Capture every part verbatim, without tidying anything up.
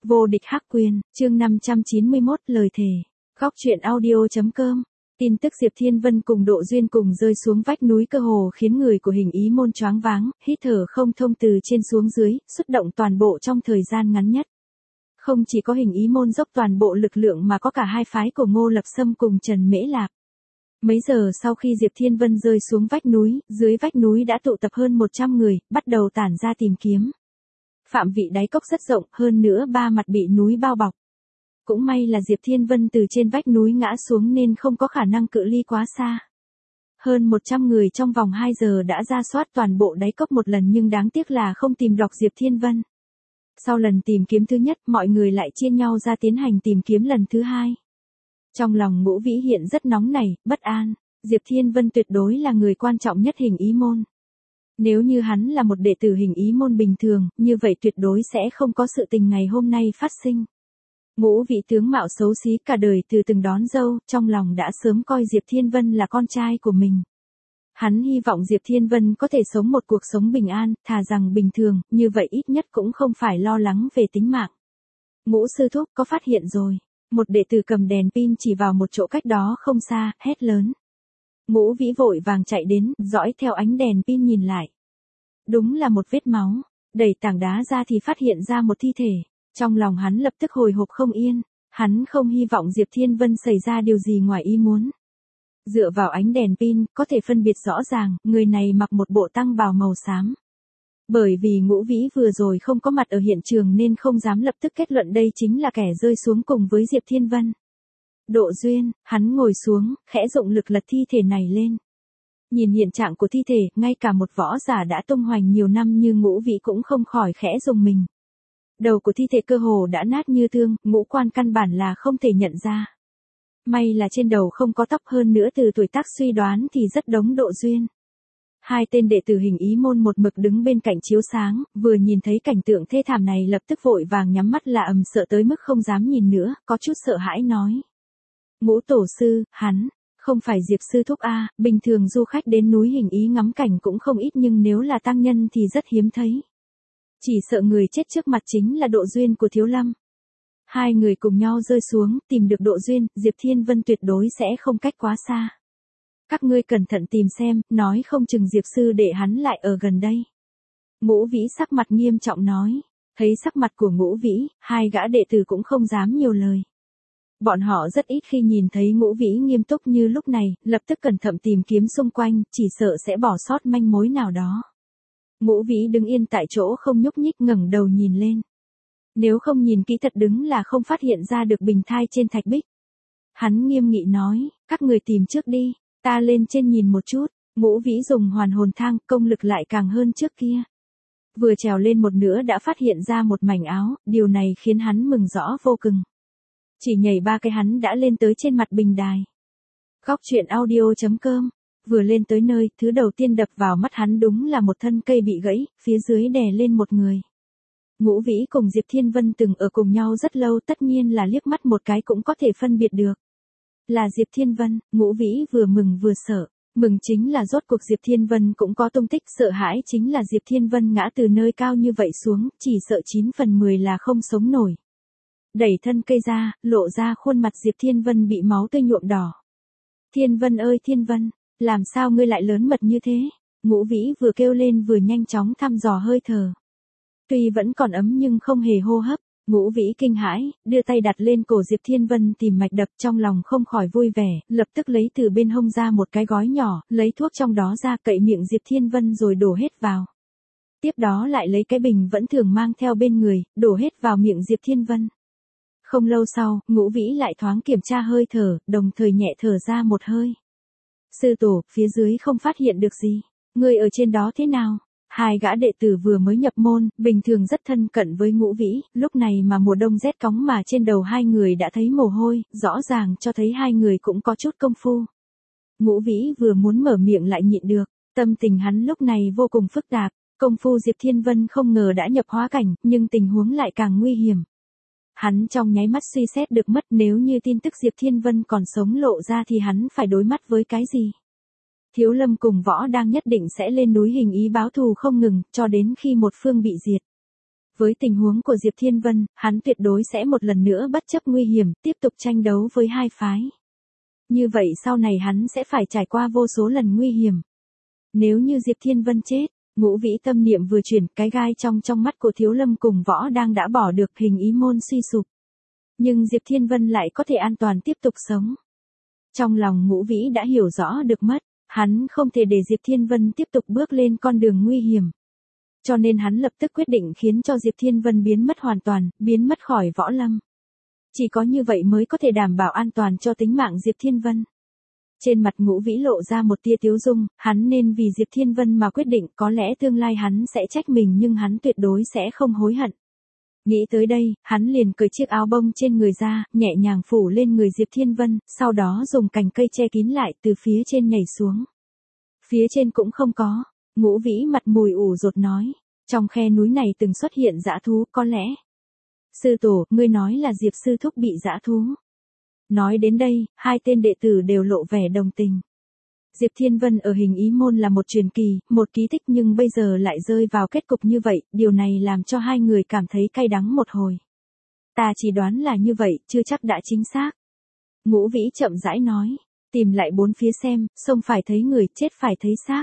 Vô địch hắc quyền, chương năm trăm chín mươi mốt, lời thề. Góc truyện audio.com. Tin tức Diệp Thiên Vân cùng Độ Duyên cùng rơi xuống vách núi cơ hồ khiến người của Hình Ý môn choáng váng, hít thở không thông từ trên xuống dưới, xuất động toàn bộ trong thời gian ngắn nhất. Không chỉ có Hình Ý môn dốc toàn bộ lực lượng mà có cả hai phái của Ngô Lập Sâm cùng Trần Mễ Lạc. Mấy giờ sau khi Diệp Thiên Vân rơi xuống vách núi, dưới vách núi đã tụ tập hơn một trăm người, bắt đầu tản ra tìm kiếm. Phạm vị đáy cốc rất rộng, hơn nữa ba mặt bị núi bao bọc. Cũng may là Diệp Thiên Vân từ trên vách núi ngã xuống nên không có khả năng cự ly quá xa. Hơn một trăm người trong vòng hai giờ đã ra soát toàn bộ đáy cốc một lần nhưng đáng tiếc là không tìm được Diệp Thiên Vân. Sau lần tìm kiếm thứ nhất, mọi người lại chia nhau ra tiến hành tìm kiếm lần thứ hai. Trong lòng Ngũ Vĩ hiện rất nóng nảy, bất an. Diệp Thiên Vân tuyệt đối là người quan trọng nhất Hình Ý môn. Nếu như hắn là một đệ tử Hình Ý môn bình thường, như vậy tuyệt đối sẽ không có sự tình ngày hôm nay phát sinh. Ngũ Vĩ tướng mạo xấu xí cả đời từ từng đón dâu, trong lòng đã sớm coi Diệp Thiên Vân là con trai của mình. Hắn hy vọng Diệp Thiên Vân có thể sống một cuộc sống bình an, thà rằng bình thường, như vậy ít nhất cũng không phải lo lắng về tính mạng. Ngũ sư thúc có phát hiện rồi. Một đệ tử cầm đèn pin chỉ vào một chỗ cách đó không xa, hét lớn. Ngũ Vĩ vội vàng chạy đến, dõi theo ánh đèn pin nhìn lại. Đúng là một vết máu, đẩy tảng đá ra thì phát hiện ra một thi thể. Trong lòng hắn lập tức hồi hộp không yên, hắn không hy vọng Diệp Thiên Vân xảy ra điều gì ngoài ý muốn. Dựa vào ánh đèn pin, có thể phân biệt rõ ràng, người này mặc một bộ tăng bào màu xám. Bởi vì Ngũ Vĩ vừa rồi không có mặt ở hiện trường nên không dám lập tức kết luận đây chính là kẻ rơi xuống cùng với Diệp Thiên Vân. Độ Duyên, hắn ngồi xuống, khẽ dụng lực lật thi thể này lên. Nhìn hiện trạng của thi thể, ngay cả một võ giả đã tung hoành nhiều năm như Ngũ Vĩ cũng không khỏi khẽ rùng mình. Đầu của thi thể cơ hồ đã nát như thương, ngũ quan căn bản là không thể nhận ra. May là trên đầu không có tóc, hơn nữa từ tuổi tác suy đoán thì rất giống Độ Duyên. Hai tên đệ tử Hình Ý môn một mực đứng bên cạnh chiếu sáng, vừa nhìn thấy cảnh tượng thê thảm này lập tức vội vàng nhắm mắt là ầm, sợ tới mức không dám nhìn nữa, có chút sợ hãi nói. Ngũ tổ sư, hắn, không phải Diệp sư thúc a, bình thường du khách đến núi Hình Ý ngắm cảnh cũng không ít nhưng nếu là tăng nhân thì rất hiếm thấy. Chỉ sợ người chết trước mặt chính là Độ Duyên của Thiếu Lâm. Hai người cùng nhau rơi xuống, tìm được Độ Duyên, Diệp Thiên Vân tuyệt đối sẽ không cách quá xa. Các ngươi cẩn thận tìm xem, nói không chừng Diệp sư đệ hắn lại ở gần đây. Ngũ Vĩ sắc mặt nghiêm trọng nói. Thấy sắc mặt của Ngũ Vĩ, hai gã đệ tử cũng không dám nhiều lời. Bọn họ rất ít khi nhìn thấy Ngũ Vĩ nghiêm túc như lúc này, lập tức cẩn thận tìm kiếm xung quanh, chỉ sợ sẽ bỏ sót manh mối nào đó. Ngũ Vĩ đứng yên tại chỗ không nhúc nhích, ngẩng đầu nhìn lên. Nếu không nhìn kỹ thật đứng là không phát hiện ra được bình thai trên thạch bích. Hắn nghiêm nghị nói, các người tìm trước đi, ta lên trên nhìn một chút. Ngũ Vĩ dùng hoàn hồn thang, công lực lại càng hơn trước kia. Vừa trèo lên một nửa đã phát hiện ra một mảnh áo, điều này khiến hắn mừng rõ vô cùng. Chỉ nhảy ba cái hắn đã lên tới trên mặt bình đài. Góc truyện audio.com. Vừa lên tới nơi, thứ đầu tiên đập vào mắt hắn đúng là một thân cây bị gãy, phía dưới đè lên một người. Ngũ Vĩ cùng Diệp Thiên Vân từng ở cùng nhau rất lâu, tất nhiên là liếc mắt một cái cũng có thể phân biệt được. Là Diệp Thiên Vân. Ngũ Vĩ vừa mừng vừa sợ. Mừng chính là rốt cuộc Diệp Thiên Vân cũng có tung tích, sợ hãi chính là Diệp Thiên Vân ngã từ nơi cao như vậy xuống, chỉ sợ chín phần mười là không sống nổi. Đẩy thân cây ra, lộ ra khuôn mặt Diệp Thiên Vân bị máu tươi nhuộm đỏ. Thiên Vân ơi Thiên Vân, làm sao ngươi lại lớn mật như thế? Ngũ Vĩ vừa kêu lên vừa nhanh chóng thăm dò hơi thở. Tuy vẫn còn ấm nhưng không hề hô hấp. Ngũ Vĩ kinh hãi, đưa tay đặt lên cổ Diệp Thiên Vân tìm mạch đập, trong lòng không khỏi vui vẻ, lập tức lấy từ bên hông ra một cái gói nhỏ, lấy thuốc trong đó ra cậy miệng Diệp Thiên Vân rồi đổ hết vào. Tiếp đó lại lấy cái bình vẫn thường mang theo bên người, đổ hết vào miệng Diệp Thiên Vân. Không lâu sau, Ngũ Vĩ lại thoáng kiểm tra hơi thở, đồng thời nhẹ thở ra một hơi. Sư tổ, phía dưới không phát hiện được gì. Người ở trên đó thế nào? Hai gã đệ tử vừa mới nhập môn, bình thường rất thân cận với Ngũ Vĩ, lúc này mà mùa đông rét cóng mà trên đầu hai người đã thấy mồ hôi, rõ ràng cho thấy hai người cũng có chút công phu. Ngũ Vĩ vừa muốn mở miệng lại nhịn được, tâm tình hắn lúc này vô cùng phức tạp, công phu Diệp Thiên Vân không ngờ đã nhập hóa cảnh, nhưng tình huống lại càng nguy hiểm. Hắn trong nháy mắt suy xét được mất, nếu như tin tức Diệp Thiên Vân còn sống lộ ra thì hắn phải đối mặt với cái gì? Thiếu Lâm cùng Võ đang nhất định sẽ lên núi Hình Ý báo thù không ngừng, cho đến khi một phương bị diệt. Với tình huống của Diệp Thiên Vân, hắn tuyệt đối sẽ một lần nữa bất chấp nguy hiểm, tiếp tục tranh đấu với hai phái. Như vậy sau này hắn sẽ phải trải qua vô số lần nguy hiểm. Nếu như Diệp Thiên Vân chết, Ngũ Vĩ tâm niệm vừa chuyển, cái gai trong trong mắt của Thiếu Lâm cùng Võ đang đã bỏ được, hình ý môn suy sụp. Nhưng Diệp Thiên Vân lại có thể an toàn tiếp tục sống. Trong lòng Ngũ Vĩ đã hiểu rõ được mất, hắn không thể để Diệp Thiên Vân tiếp tục bước lên con đường nguy hiểm. Cho nên hắn lập tức quyết định khiến cho Diệp Thiên Vân biến mất hoàn toàn, biến mất khỏi võ lâm. Chỉ có như vậy mới có thể đảm bảo an toàn cho tính mạng Diệp Thiên Vân. Trên mặt Ngũ Vĩ lộ ra một tia tiếu dung, hắn nên vì Diệp Thiên Vân mà quyết định, có lẽ tương lai hắn sẽ trách mình nhưng hắn tuyệt đối sẽ không hối hận. Nghĩ tới đây, hắn liền cởi chiếc áo bông trên người ra, nhẹ nhàng phủ lên người Diệp Thiên Vân, sau đó dùng cành cây che kín lại, từ phía trên nhảy xuống. Phía trên cũng không có. Ngũ Vĩ mặt mùi ủ rột nói, trong khe núi này từng xuất hiện dã thú, có lẽ. Sư tổ, ngươi nói là Diệp sư thúc bị dã thú. Nói đến đây, hai tên đệ tử đều lộ vẻ đồng tình. Diệp Thiên Vân ở hình ý môn là một truyền kỳ, một ký tích nhưng bây giờ lại rơi vào kết cục như vậy, điều này làm cho hai người cảm thấy cay đắng một hồi. Ta chỉ đoán là như vậy, chưa chắc đã chính xác. Ngũ Vĩ chậm rãi nói, tìm lại bốn phía xem, sông phải thấy người, chết phải thấy xác.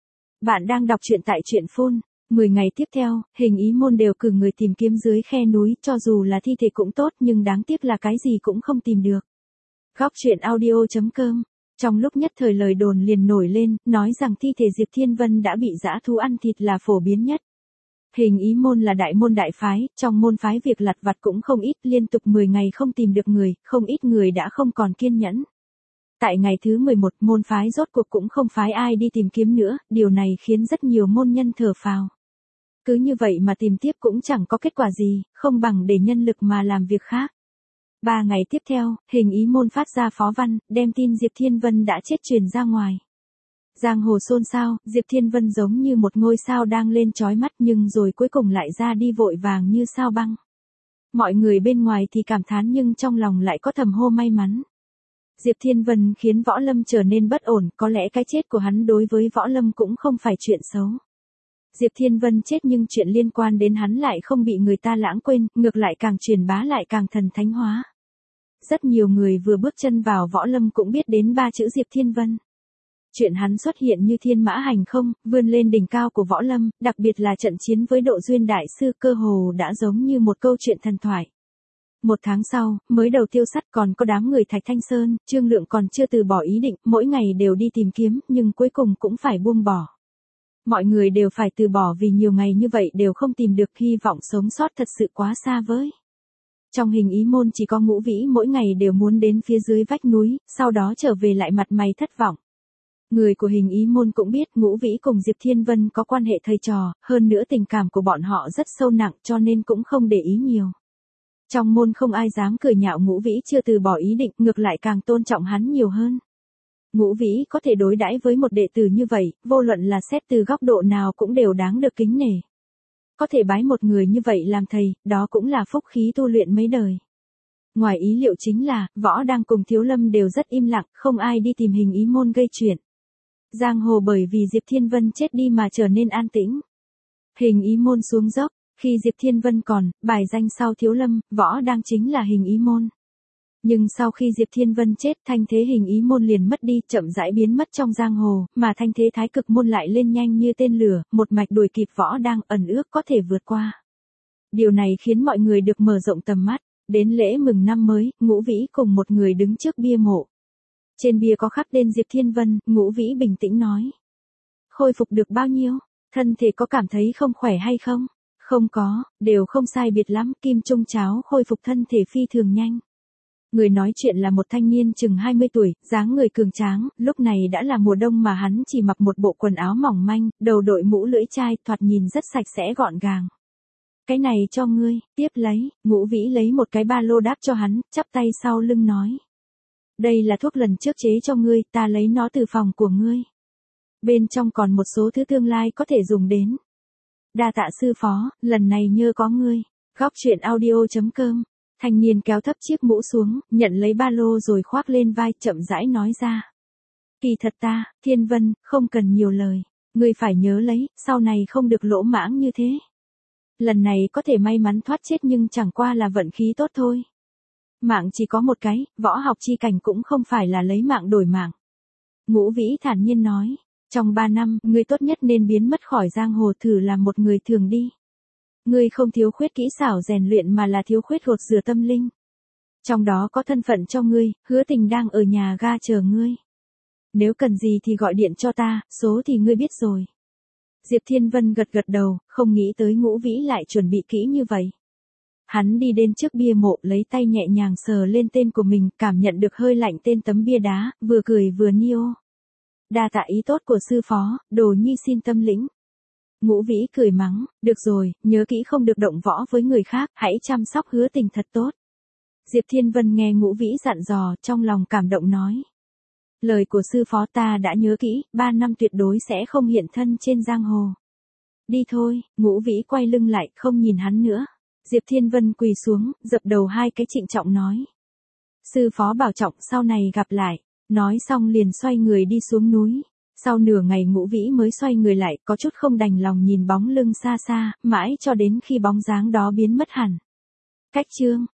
Bạn đang đọc truyện tại truyện phun. mười ngày tiếp theo, hình ý môn đều cử người tìm kiếm dưới khe núi, cho dù là thi thể cũng tốt nhưng đáng tiếc là cái gì cũng không tìm được. Góc truyện audio chấm com. Trong lúc nhất thời lời đồn liền nổi lên, nói rằng thi thể Diệp Thiên Vân đã bị dã thú ăn thịt là phổ biến nhất. Hình ý môn là đại môn đại phái, trong môn phái việc lặt vặt cũng không ít, liên tục mười ngày không tìm được người, không ít người đã không còn kiên nhẫn. Tại ngày thứ mười một, môn phái rốt cuộc cũng không phái ai đi tìm kiếm nữa, điều này khiến rất nhiều môn nhân thở phào. Cứ như vậy mà tìm tiếp cũng chẳng có kết quả gì, không bằng để nhân lực mà làm việc khác. Ba ngày tiếp theo, hình ý môn phát ra phó văn, đem tin Diệp Thiên Vân đã chết truyền ra ngoài. Giang hồ xôn xao, Diệp Thiên Vân giống như một ngôi sao đang lên chói mắt nhưng rồi cuối cùng lại ra đi vội vàng như sao băng. Mọi người bên ngoài thì cảm thán nhưng trong lòng lại có thầm hô may mắn. Diệp Thiên Vân khiến võ lâm trở nên bất ổn, có lẽ cái chết của hắn đối với võ lâm cũng không phải chuyện xấu. Diệp Thiên Vân chết nhưng chuyện liên quan đến hắn lại không bị người ta lãng quên, ngược lại càng truyền bá lại càng thần thánh hóa. Rất nhiều người vừa bước chân vào võ lâm cũng biết đến ba chữ Diệp Thiên Vân. Chuyện hắn xuất hiện như thiên mã hành không, vươn lên đỉnh cao của võ lâm, đặc biệt là trận chiến với Độ Duyên Đại Sư cơ hồ đã giống như một câu chuyện thần thoại. Một tháng sau, mới đầu Tiêu Sắt còn có đám người Thạch Thanh Sơn, Trương Lượng còn chưa từ bỏ ý định, mỗi ngày đều đi tìm kiếm, nhưng cuối cùng cũng phải buông bỏ. Mọi người đều phải từ bỏ vì nhiều ngày như vậy đều không tìm được, hy vọng sống sót thật sự quá xa vời. Trong hình ý môn chỉ có Ngũ Vĩ mỗi ngày đều muốn đến phía dưới vách núi, sau đó trở về lại mặt mày thất vọng. Người của hình ý môn cũng biết Ngũ Vĩ cùng Diệp Thiên Vân có quan hệ thầy trò, hơn nữa tình cảm của bọn họ rất sâu nặng cho nên cũng không để ý nhiều. Trong môn không ai dám cười nhạo Ngũ Vĩ chưa từ bỏ ý định, ngược lại càng tôn trọng hắn nhiều hơn. Ngũ Vĩ có thể đối đãi với một đệ tử như vậy, vô luận là xét từ góc độ nào cũng đều đáng được kính nể. Có thể bái một người như vậy làm thầy, đó cũng là phúc khí tu luyện mấy đời. Ngoài ý liệu chính là, Võ đang cùng Thiếu Lâm đều rất im lặng, không ai đi tìm hình ý môn gây chuyện. Giang hồ bởi vì Diệp Thiên Vân chết đi mà trở nên an tĩnh. Hình ý môn xuống dốc, khi Diệp Thiên Vân còn, bài danh sau Thiếu Lâm, Võ đang chính là hình ý môn. Nhưng sau khi Diệp Thiên Vân chết, thanh thế hình ý môn liền mất đi, chậm rãi biến mất trong giang hồ, mà thanh thế thái cực môn lại lên nhanh như tên lửa, một mạch đuổi kịp Võ đang, ẩn ước có thể vượt qua. Điều này khiến mọi người được mở rộng tầm mắt. Đến lễ mừng năm mới, Ngũ Vĩ cùng một người đứng trước bia mộ. Trên bia có khắc tên Diệp Thiên Vân, Ngũ Vĩ bình tĩnh nói. Khôi phục được bao nhiêu? Thân thể có cảm thấy không khỏe hay không? Không có, đều không sai biệt lắm, kim trung cháo khôi phục thân thể phi thường nhanh. Người nói chuyện là một thanh niên chừng hai mươi tuổi, dáng người cường tráng, lúc này đã là mùa đông mà hắn chỉ mặc một bộ quần áo mỏng manh, đầu đội mũ lưỡi chai, thoạt nhìn rất sạch sẽ gọn gàng. Cái này cho ngươi, tiếp lấy, Ngũ Vĩ lấy một cái ba lô đáp cho hắn, chắp tay sau lưng nói. Đây là thuốc lần trước chế cho ngươi, ta lấy nó từ phòng của ngươi. Bên trong còn một số thứ tương lai có thể dùng đến. Đa tạ sư phó, lần này nhờ có ngươi. Góc truyện audio chấm com. Thanh niên kéo thấp chiếc mũ xuống, nhận lấy ba lô rồi khoác lên vai, chậm rãi nói ra. Kỳ thật ta, Thiên Vân, không cần nhiều lời. Ngươi phải nhớ lấy, sau này không được lỗ mãng như thế. Lần này có thể may mắn thoát chết nhưng chẳng qua là vận khí tốt thôi. Mạng chỉ có một cái, võ học chi cảnh cũng không phải là lấy mạng đổi mạng. Ngũ Vĩ thản nhiên nói, trong ba năm, ngươi tốt nhất nên biến mất khỏi giang hồ thử làm một người thường đi. Ngươi không thiếu khuyết kỹ xảo rèn luyện mà là thiếu khuyết gột rửa tâm linh. Trong đó có thân phận cho ngươi, Hứa Tình đang ở nhà ga chờ ngươi. Nếu cần gì thì gọi điện cho ta, số thì ngươi biết rồi. Diệp Thiên Vân gật gật đầu, không nghĩ tới Ngũ Vĩ lại chuẩn bị kỹ như vậy. Hắn đi đến trước bia mộ lấy tay nhẹ nhàng sờ lên tên của mình, cảm nhận được hơi lạnh tên tấm bia đá, vừa cười vừa niêu. Đa tạ ý tốt của sư phó, đồ nhi xin tâm lĩnh. Ngũ Vĩ cười mắng, được rồi, nhớ kỹ không được động võ với người khác, hãy chăm sóc Hứa Tình thật tốt. Diệp Thiên Vân nghe Ngũ Vĩ dặn dò, trong lòng cảm động nói. Lời của sư phó ta đã nhớ kỹ, ba năm tuyệt đối sẽ không hiện thân trên giang hồ. Đi thôi, Ngũ Vĩ quay lưng lại, không nhìn hắn nữa. Diệp Thiên Vân quỳ xuống, dập đầu hai cái trịnh trọng nói. Sư phó bảo trọng sau này gặp lại. Nói xong liền xoay người đi xuống núi. Sau nửa ngày Ngũ Vĩ mới xoay người lại, có chút không đành lòng nhìn bóng lưng xa xa, mãi cho đến khi bóng dáng đó biến mất hẳn. Cách chương